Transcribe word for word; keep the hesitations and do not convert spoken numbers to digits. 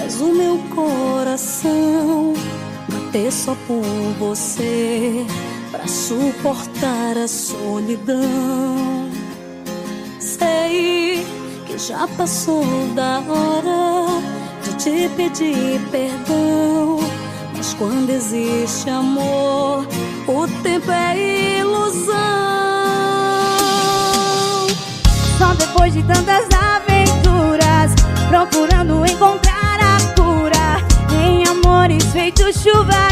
faz o meu coração bater só por você, pra suportar a solidão. Sei que já passou da hora de te pedir perdão, mas quando existe amor, o tempo é ilusão. Só depois de tantas aventuras, procurando encontrar a cura em amores feitos chuva